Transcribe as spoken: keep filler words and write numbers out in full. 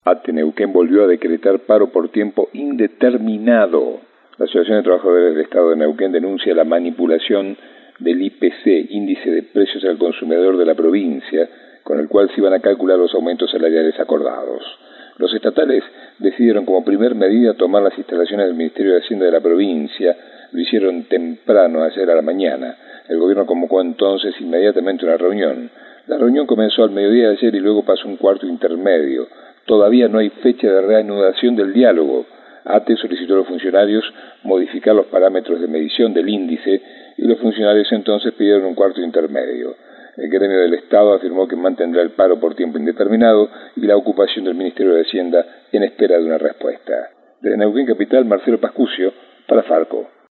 ATE Neuquén volvió a decretar paro por tiempo indeterminado. La Asociación de Trabajadores del Estado de Neuquén denuncia la manipulación del I P C, Índice de Precios al Consumidor de la provincia, con el cual se iban a calcular los aumentos salariales acordados. Los estatales decidieron como primer medida tomar las instalaciones del Ministerio de Hacienda de la provincia. Lo hicieron temprano, ayer a la mañana. El gobierno convocó entonces inmediatamente una reunión. La reunión comenzó al mediodía de ayer y luego pasó un cuarto intermedio. Todavía no hay fecha de reanudación del diálogo. ATE solicitó a los funcionarios modificar los parámetros de medición del índice y los funcionarios entonces pidieron un cuarto intermedio. El gremio del Estado afirmó que mantendrá el paro por tiempo indeterminado y la ocupación del Ministerio de Hacienda en espera de una respuesta. Desde Neuquén Capital, Marcelo Pascucio, para Farco.